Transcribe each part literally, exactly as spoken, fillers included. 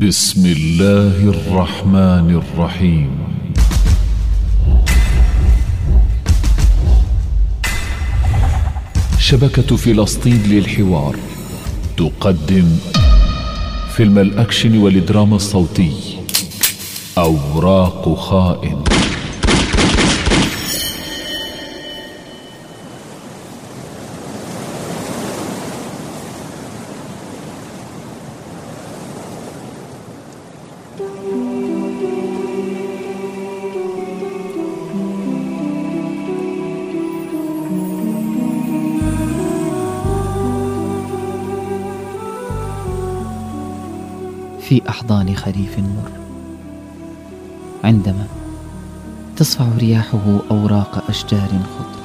بسم الله الرحمن الرحيم. شبكة فلسطين للحوار تقدم فيلم الأكشن والدراما الصوتي أوراق خائن. في أحضان خريف مر، عندما تصفع رياحه أوراق أشجار خضر،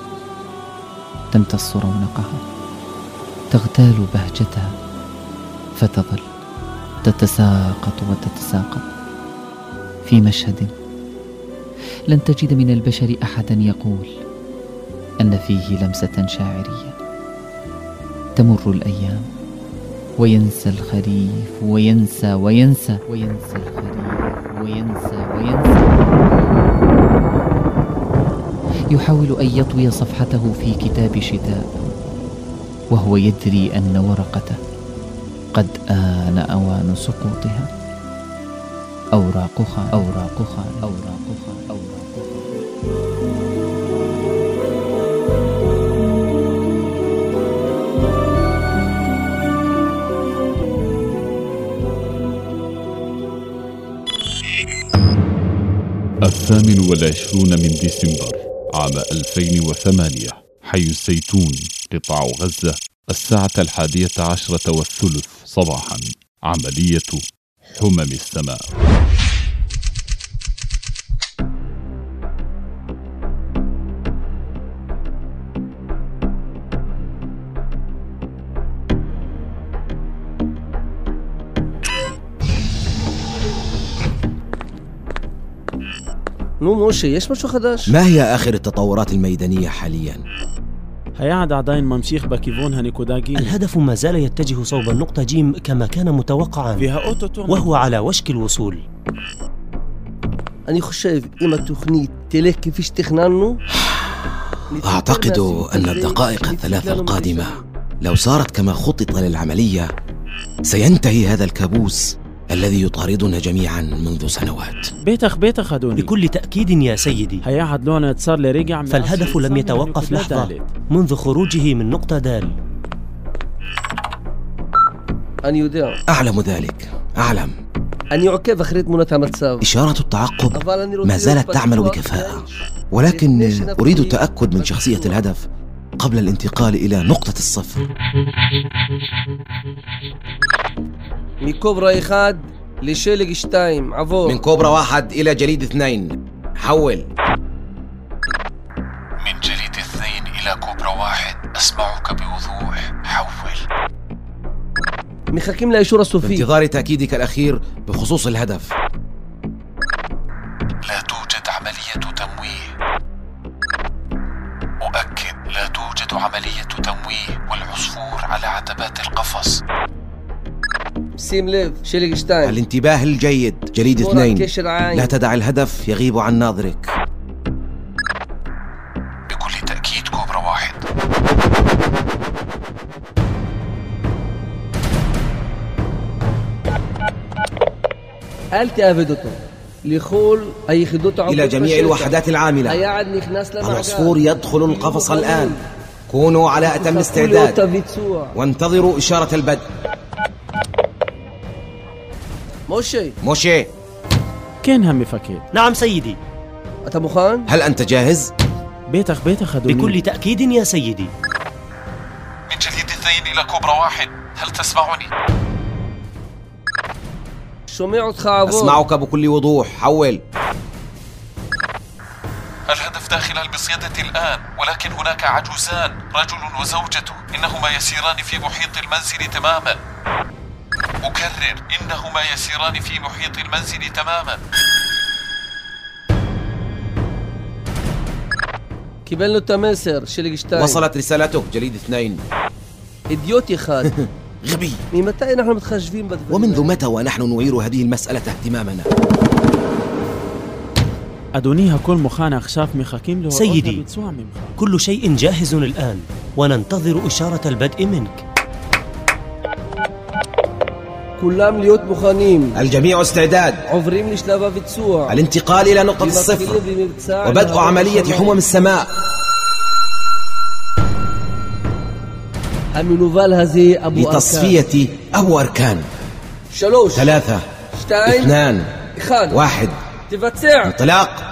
تمتص رونقها، تغتال بهجتها، فتظل تتساقط وتتساقط في مشهد لن تجد من البشر أحدا يقول أن فيه لمسة شاعرية. تمر الأيام وينسى الخريف وينسى وينسى وينسى الخريف وينسى وينسى يحاول أن يطوي صفحته في كتاب شتاء، وهو يدري أن ورقته قد آن أوان سقوطها. أوراقها أوراقها أوراقها أوراقها. الثامن والعشرون من ديسمبر عام ألفين وثمانية، حي الزيتون، قطاع غزة، الساعة الحادية عشرة والثلث صباحا. عملية حمم السماء. نو موشي ايش משהו חדש؟ ما هي آخر التطورات الميدانية حاليا؟ היעד עדיין ממשיך בכיוון הנקודה ג'. الهدف ما زال يتجه صوب النقطة جيم كما كان متوقعا، وهو على وشك الوصول. אני חושב אם התוכנית תלך כפי שתכננו. أعتقد أن الدقائق الثلاثة القادمة لو صارت كما خطط للعملية سينتهي هذا الكابوس الذي يطاردنا جميعا منذ سنوات. بيتخ بيتخ أدوني. بكل تأكيد يا سيدي. هيعد لونه اتصال لرجع. فالهدف لم يتوقف لحظة منذ خروجه من نقطة دال. أنا يودع. أعلم ذلك، أعلم. أنا عكف أخرى تمونة متساو. إشارة التعقب ما زالت تعمل بكفاءة، ولكن أريد التأكد من شخصية الهدف قبل الانتقال إلى نقطة الصفر. من كوبرا واحد لشيلج شتايم عفور. من كوبرا واحد إلى جليد اثنين حول. من جليد اثنين إلى كوبرا واحد أسمعك بوضوح حول. محكم لإشارة صوفي. بانتظار تأكيدك الأخير بخصوص الهدف. لا توجد عملية تمويه. أؤكد لا توجد عملية تمويه، والعصفور على عتبات القفص. سيم ليف شيلج شتاين. الانتباه الجيد جليد اثنين، لا تدع الهدف يغيب عن ناظرك. بكل تأكيد كوبرا واحد. ألتي أفيدوتو لخول أي خدوتو إلى جميع الوحدات العاملة. العصفور يدخل القفص الآن، كونوا على أتم استعداد وانتظروا إشارة البدء. موشي موشي كين هم فكير. نعم سيدي. أنت مخان؟ هل أنت جاهز؟ بيتخ بيتخ أدوني. بكل تأكيد يا سيدي. من جليد اثنين إلى كوبرا واحد، هل تسمعني؟ أسمعك بكل وضوح حول. الهدف داخل المصيدة الآن، ولكن هناك عجوزان، رجل وزوجته، إنهما يسيران في محيط المنزل تماما. أكرر، إنهما يسيران في محيط المنزل تماما. קיבלנו את המסר של גשתיים. وصلت رسالته جليد اثنين. إديوتي خاد. غبي. من متى نحن متخشفين بدفن؟ ومنذ متى ونحن نعير هذه المسألة اهتمامنا؟ أدونيها كل مخانا خشاف مخاكيم له. سيدي، كل شيء جاهز الآن وننتظر إشارة البدء منك. كلام ليوت مخانيم. الجميع استعداد. عفريم لشلافا في تسوع. الانتقال إلى نقطة الصفر وبدء عملية حمم السماء. همينوفال هذه أبو لتصفية أبو أركان. شلوش ثلاثة شتاين اثنان إخان واحد. تفتسع انطلاق.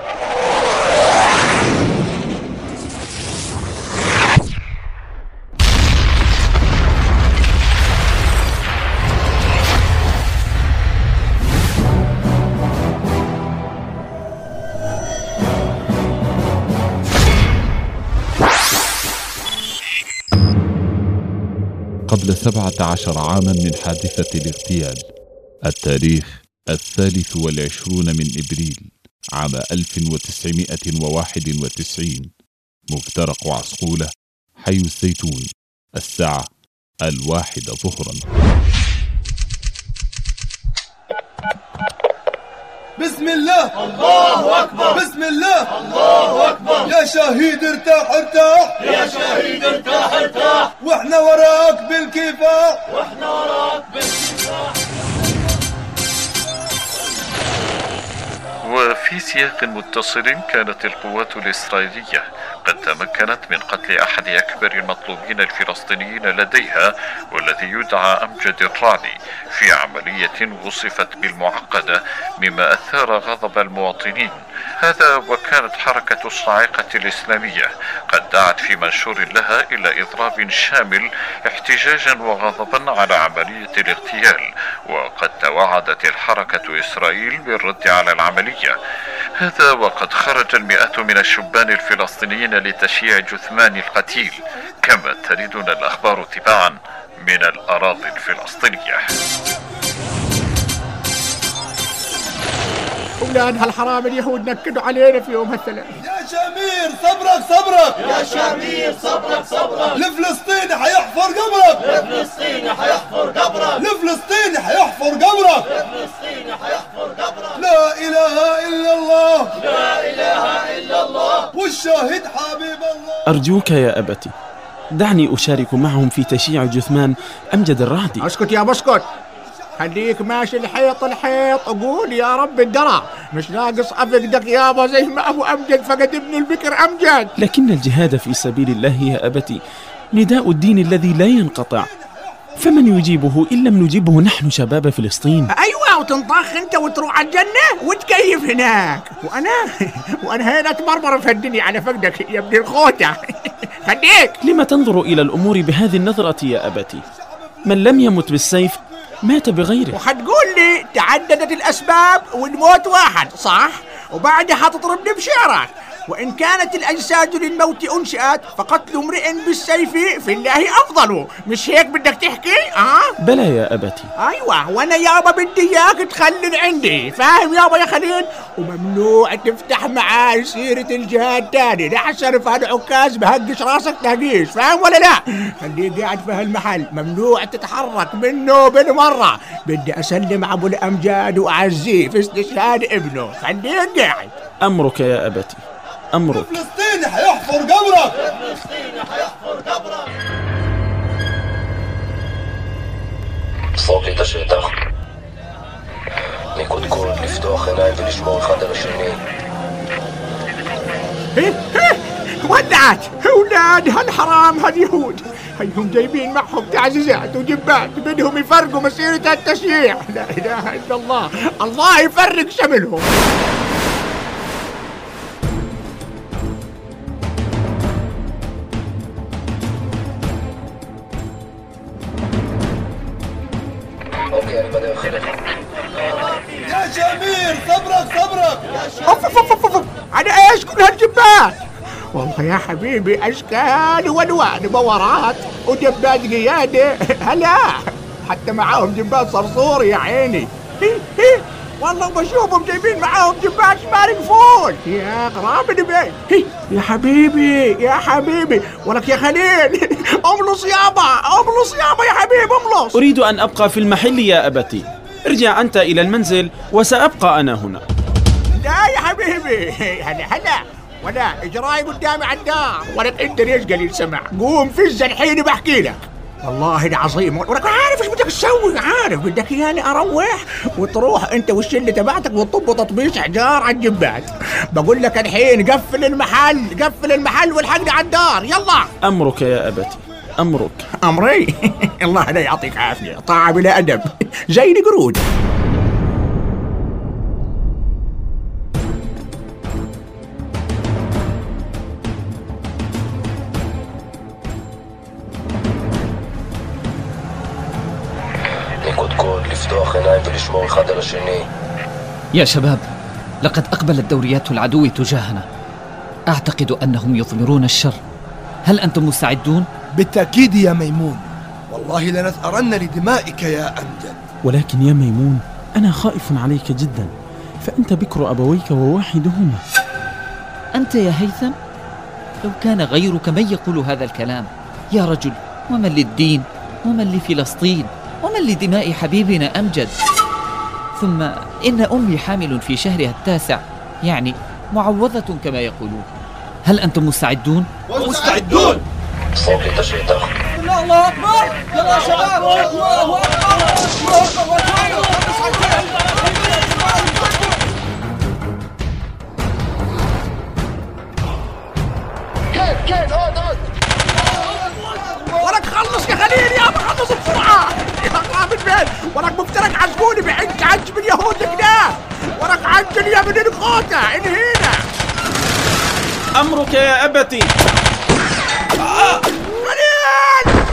قبل سبعة عشر عاما من حادثة الاغتيال، التاريخ الثالث والعشرون من إبريل عام ألف وتسعمائة وواحد وتسعين، مفترق عسقولة، حي الزيتون، الساعة الواحدة ظهرا. بسم الله، الله أكبر، بسم الله، الله أكبر. يا شهيد ارتاح ارتاح، يا شهيد ارتاح ارتاح، واحنا وراك بالكفاح، واحنا وراك بالكفاح. وفي سياق متصل، كانت القوات الإسرائيلية قد تمكنت من قتل أحد أكبر المطلوبين الفلسطينيين لديها، والذي يدعى أمجد الرعلي، في عملية وصفت بالمعقدة، مما أثار غضب المواطنين. هذا وكانت حركة الصاعقة الإسلامية قد دعت في منشور لها إلى إضراب شامل احتجاجا وغضبا على عملية الاغتيال، وقد توعدت الحركة إسرائيل بالرد على العملية. هذا وقد خرج المئات من الشبان الفلسطينيين لتشييع جثمان القتيل، كما تريدنا الأخبار تباعا من الأراضي الفلسطينية. أولاد هالحرام اليهود نكدوا علينا في يوم هالثلاث. يا شامير صبرك صبرك، يا شامير صبرك صبرك، لفلسطين حيحفر قبرك، لفلسطين حيحفر قبرك، لفلسطين حيحفر قبرك، لفلسطين حيحفر قبرك. لا إله إلا الله، لا إله إلا الله، والشاهد حبيب الله. أرجوك يا أبتي، دعني أشارك معهم في تشييع جثمان أمجد الرعدي. اسكت يا بسكت، خليك ماشي الحيط الحيط، أقول يا رب الدرع، مش ناقص أفقدك يابا زي ما أبو أمجد فقد ابن البكر أمجد. لكن الجهاد في سبيل الله يا أبتي نداء الدين الذي لا ينقطع، فمن يجيبه إن لم نجيبه نحن شباب فلسطين؟ أيوة، وتنطخ أنت وتروح على الجنة وتكيف هناك، وأنا وأنا هنا أتمرمر في الدنيا على فقدك يا ابن الخوتة. خليك. لما تنظر إلى الأمور بهذه النظرة يا أبتي؟ من لم يمت بالسيف مات بغيره. وحتقول لي تعددت الأسباب والموت واحد، صح؟ وبعدها حتضربني بشعرك، وإن كانت الأجساد للموت أنشأت فقتل امرئ بالسيف في الله أفضل، مش هيك بدك تحكي؟ أه؟ بلى يا أبتي. أيوة، وأنا يابا بدي إياك تخلل عندي، فاهم يابا يا خليل؟ وممنوع تفتح معاي سيرة الجهاد تاني، لحسن في هالعكاز بهقش راسك تهقيش، فاهم ولا لا؟ خليك قاعد في هالمحل، ممنوع تتحرك منه بالمرة، بدي أسلم أبو الأمجاد وأعزيه في استشهاد ابنه، خليك قاعد. أمرك يا أبتي، أمرك. فلسطين حيحفر قبرك، فلسطين حيحفر قبرك. صوتي تشريح ضخم نكون كل لفتوخ عيناي بالجمهور خاطر عشرينين. ايه ايه ودعت اولاد هالحرام هاليهود، هيهم جايبين معهم تعزيزات وجبات بدهم يفرقوا مسيرة التشييع. لا اله الا الله، الله يفرق شملهم. يا شامير صبرك صبرك، اوف اوف اوف اوف، على ايش كل هالجبات؟ والله يا حبيبي اشكال والوان، بورات وجبات قياده، هلا حتى معاهم جبات صرصور يا عيني. والله بشوفهم جايبين معاهم جبات ما يقفون يا قراب البيت. هي يا حبيبي يا حبيبي ولك يا خليل املص يابا املص يابا يا حبيبي املص. أريد أن أبقى في المحل يا أبتي. ارجع أنت إلى المنزل وسأبقى أنا هنا. لا يا حبيبي هلا هلا ولا اجراي قدامي على الدار. ولك انت ليش قليل سمع؟ قوم فز الحين بحكي لك والله العظيم. ولك عارف ايش بدك تسوي؟ عارف بدك اياني اروح وتروح انت والشله تبعتك وتطب تطبيش حجار على الجبات. بقول لك الحين قفل المحل قفل المحل والحقني على الدار يلا. أمرك يا أبتي أمرك. أمري الله لا يعطيك عافية. طاعة بلا أدب زي القرود. يا شباب لقد أقبلت دوريات العدو تجاهنا. أعتقد أنهم يضمرون الشر. هل أنتم مستعدون؟ بالتأكيد يا ميمون والله لنثأرن لدمائك يا أمجد. ولكن يا ميمون أنا خائف عليك جدا فأنت بكر أبويك وواحدهما. أنت يا هيثم لو كان غيرك من يقول هذا الكلام. يا رجل ومن للدين ومن لفلسطين ومن لدماء حبيبنا أمجد. ثم إن أمي حامل في شهرها التاسع يعني معوضة كما يقولون. هل أنتم مستعدون؟ مستعدون. صوت تشريط الله أكبر يلا شباب الله أكبر. كيف كيف هون هون ولك خلص يا خليل يابا خلص بسرعة يا قراب البيت. ولك مفترق عجبوني بعج عجب اليهود كده. ولك عجل يا ابن الخوته انهينا. أمرك يا أبتي. آه. خليل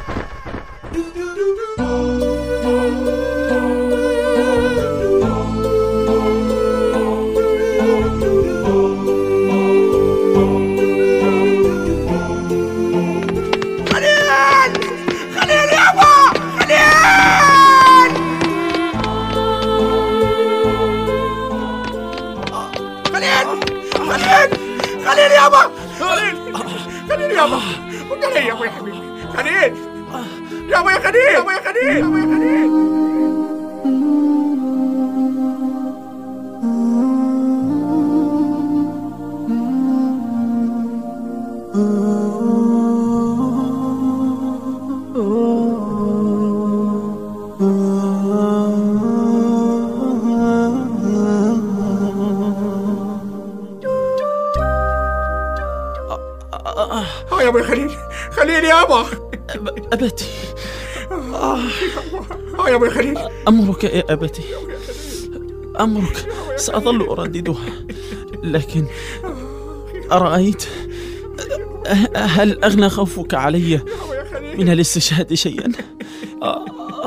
خليل يابا خليل خليل يابا خليل يابا يا حبيبي خليل يابا يا خليل يابا يا خليل يابا يا خليل. اه يابا يا خليل خليل يابا أبتي. اه يابا يا خليل. أمرك يا أبتي أمرك. سأظل أرددها لكن أرأيت هل أغنى خوفك علي من الاستشهاد شيئا؟ آه.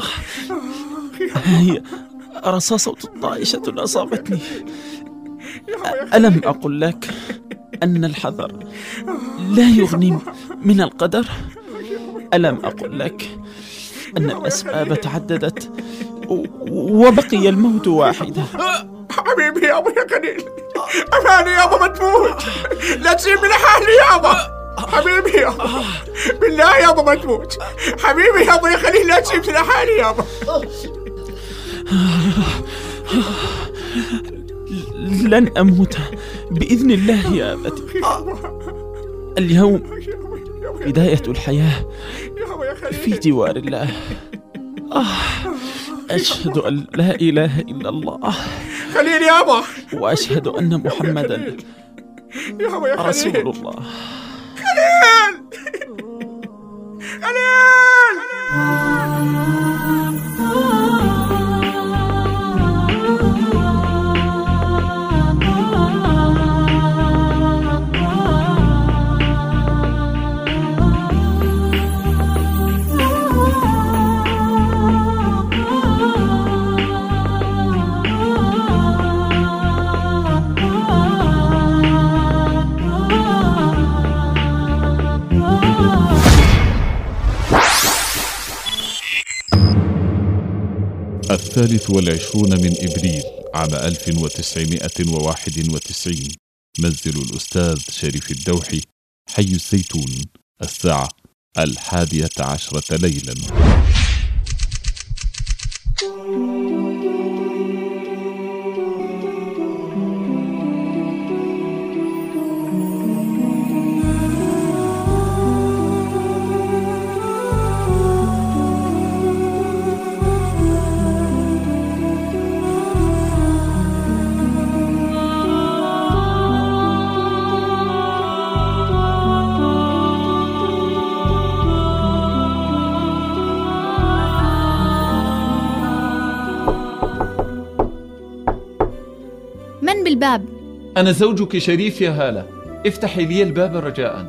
هي رصاصة طائشة أصابتني. ألم أقل لك أن الحذر لا يغني من القدر؟ ألم أقل لك أن الأسباب تعددت وبقي الموت واحدا؟ حبيبي يابا يا خليل أماني يابا ما تموت. لا تسيبني لحالي يابا حبيبي يابا بالله يابا ما تموت. حبيبي يابا يا خليل لا تسيبني لحالي يابا. لن أموت بإذن الله يا أبتي. اليوم بداية الحياة في جوار الله. آه أشهد أن لا إله إلا الله خليل يابا وأشهد أن محمدا يابا يا رسول الله. خليل خليل الثالث والعشرون من إبريل عام ألف وتسعمائة وواحد وتسعين. منزل الأستاذ شريف الدوحي، حي الزيتون، الساعة الحادية عشرة ليلا. من بالباب؟ أنا زوجك شريف يا هالة، افتحي لي الباب رجاء.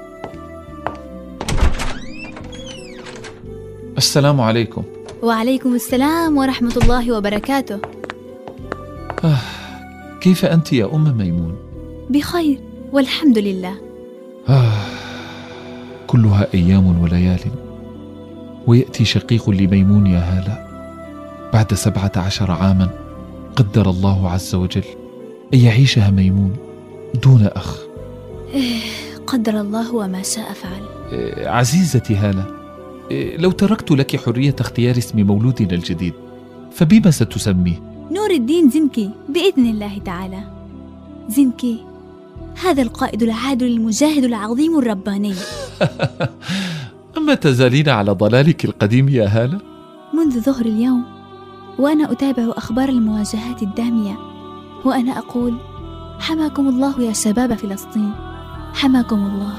السلام عليكم. وعليكم السلام ورحمة الله وبركاته. آه، كيف أنت يا أم ميمون؟ بخير والحمد لله. آه، كلها أيام وليال، ويأتي شقيق لميمون يا هالة بعد سبعة عشر عاما قدر الله عز وجل أن يعيشها ميمون دون أخ. إيه، قدر الله وما شاء فعل. إيه، عزيزتي هالة، إيه، لو تركت لك حرية اختيار اسم مولودنا الجديد فبما ستسميه؟ نور الدين زنكي بإذن الله تعالى. زنكي هذا القائد العادل المجاهد العظيم الرباني. أما تزالين على ضلالك القديم يا هالة؟ منذ ظهر اليوم وأنا أتابع أخبار المواجهات الدامية، وأنا أقول حماكم الله يا شباب فلسطين، حماكم الله.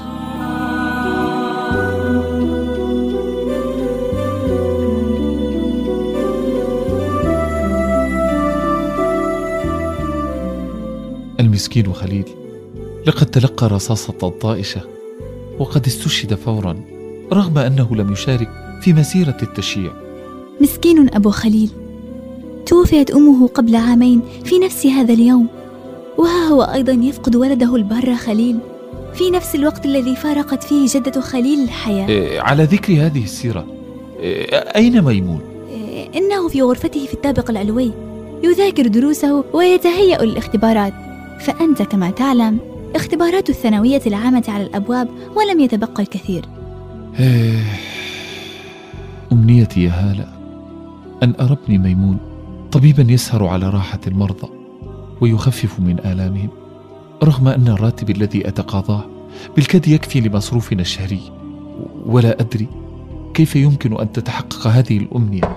المسكين خليل لقد تلقى رصاصة طائشة وقد استشهد فورا رغم أنه لم يشارك في مسيرة التشييع. مسكين أبو خليل، توفيت أمه قبل عامين في نفس هذا اليوم، وها هو أيضا يفقد ولده البار خليل في نفس الوقت الذي فارقت فيه جدة خليل الحياة. إيه، على ذكر هذه السيرة، إيه، أين ميمون؟ إيه، إنه في غرفته في الطابق العلوي يذاكر دروسه ويتهيأ للاختبارات، فأنت كما تعلم اختبارات الثانوية العامة على الأبواب ولم يتبقى الكثير. إيه، أمنيتي يا هالة أن أرى ابني ميمون طبيبا يسهر على راحة المرضى ويخفف من آلامهم، رغم أن الراتب الذي أتقاضاه بالكاد يكفي لمصروفنا الشهري، ولا أدري كيف يمكن أن تتحقق هذه الأمنية.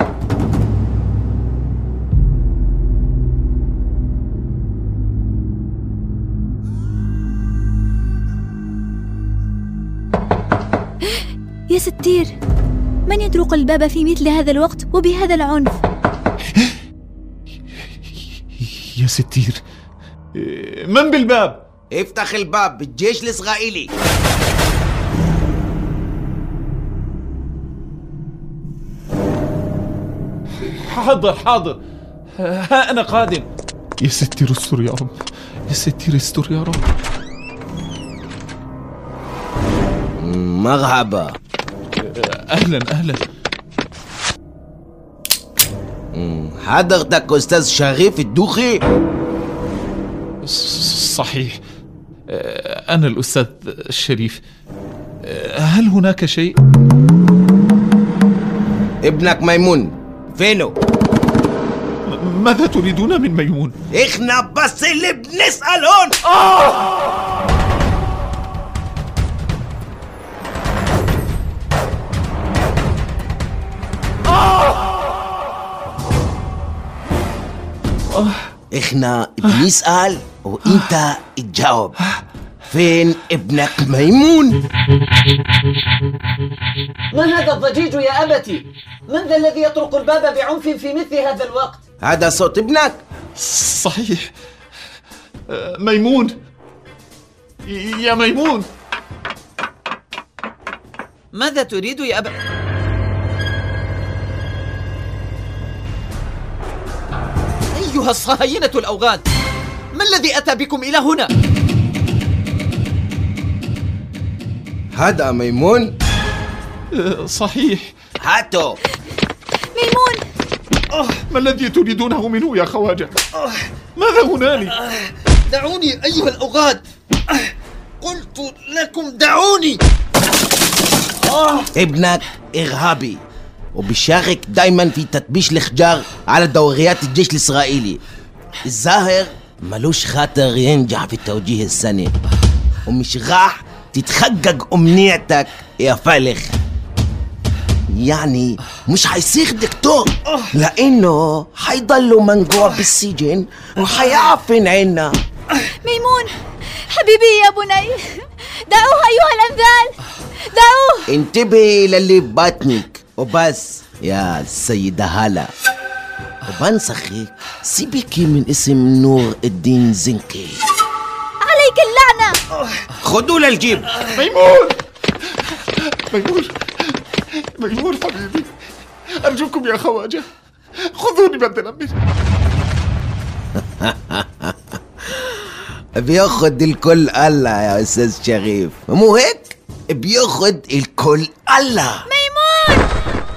يا ستير، من يطرق الباب في مثل هذا الوقت وبهذا العنف؟ يا ستير، من بالباب؟ افتح الباب، الجيش الإسرائيلي. حاضر حاضر، ها أنا قادم. يا ستير استر يا رب، يا ستير استر يا رب. مرحبا. أهلا أهلا. حضرتك أستاذ شريف الدوحي؟ صحيح، أنا الأستاذ الشريف. هل هناك شيء؟ ابنك ميمون فينه؟ ماذا تريدون من ميمون؟ إحنا بس اللي بنسأل هون. آه! إحنا بنسأل وإنت تجاوب. فين ابنك ميمون؟ ما هذا الضجيج يا أبتي؟ من ذا الذي يطرق الباب بعنف في مثل هذا الوقت؟ هذا صوت ابنك؟ صحيح، ميمون يا ميمون. ماذا تريد يا أبا؟ أيها الصهاينة الأوغاد، ما الذي أتى بكم إلى هنا؟ هذا ميمون؟ صحيح. هاتو ميمون. أوه. ما الذي تريدونه منه يا خواجة؟ ماذا هنالك؟ دعوني أيها الأوغاد، قلت لكم دعوني. ابنك إرهابي وبيشارك دايما في تطبيش الخجار على دوريات الجيش الإسرائيلي. الظاهر ملوش خاطر ينجح في التوجيه السنة، ومش راح تتحقق أمنيتك يا فالخ. يعني مش حيصير دكتور، لأنه حيضلوا منقوع بالسجن وحيعفن عنا. ميمون حبيبي يا بني، دعوه أيها الأنذال، دعوه. انتبهي للي ببطنك وبس يا سيدة هالة، وبنصحك سيبكي من اسم نور الدين زنكي. عليك اللعنة. خدوا للجيب. ميمون ميمون ميمون حبيبي، أرجوكم يا خواجة خذوني بدلا منه. بياخد الكل الله يا أستاذ شريف، مو هيك؟ بياخد الكل الله. ميمون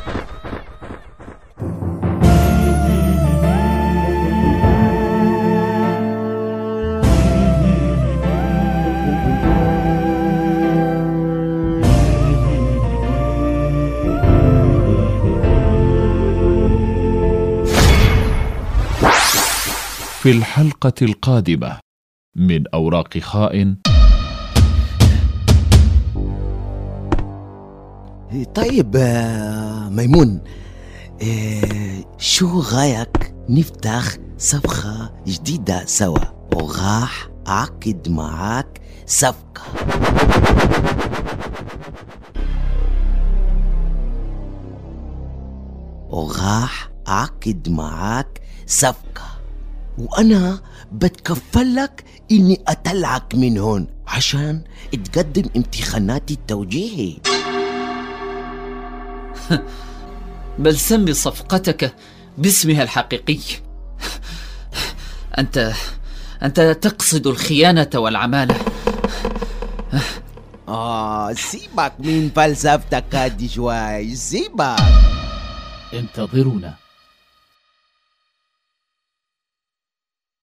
في الحلقة القادمة من أوراق خائن. طيب ميمون، شو غايك نفتح صفقة جديدة سوا، وراح أعقد معاك صفقة. وراح أعقد معاك صفقة، وأنا بتكفلك إني أطلعك من هون عشان تقدم امتحانات التوجيهي. بل سمي صفقتك باسمها الحقيقي. أنت أنت تقصد الخيانة والعمالة. آه سيبك من فلسفتك هادي شوي، سيبك. انتظرونا